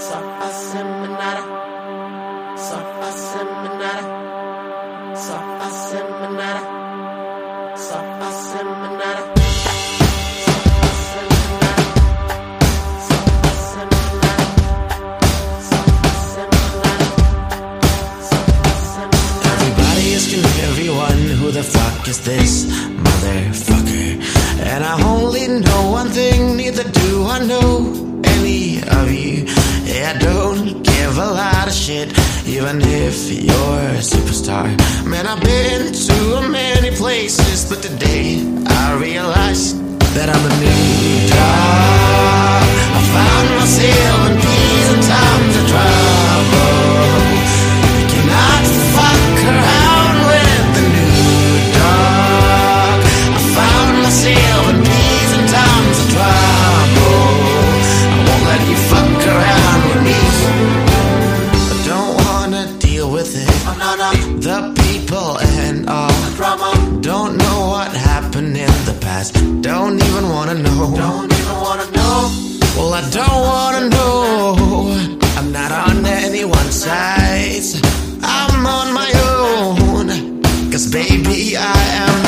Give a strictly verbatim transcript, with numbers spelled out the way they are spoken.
Sofa Seminara, Sofa Seminara, Sofa Seminara, Sofa Seminara, Sofa Seminara, Sofa Seminara, Sofa Seminara, Sofa Seminara. Everybody asking everyone, who the fuck is this motherfucker? And I only know one thing, neither do I know any of you. Yeah, I don't give a lot of shit, even if you're a superstar. Man, I've been to many places, but today I realized that I'm a new dog. I found myself in peace and times of trouble. You cannot fuck around with the new dog. I found myself in peace and times of trouble. I won't let you fuck around with me. I don't wanna deal with it. Oh, no, no. The people and all Drama. don't know what happened in the past. Don't even wanna know. Don't even wanna know. Well, I don't wanna know. I'm not on anyone's side. I'm on my own. Cause baby, I am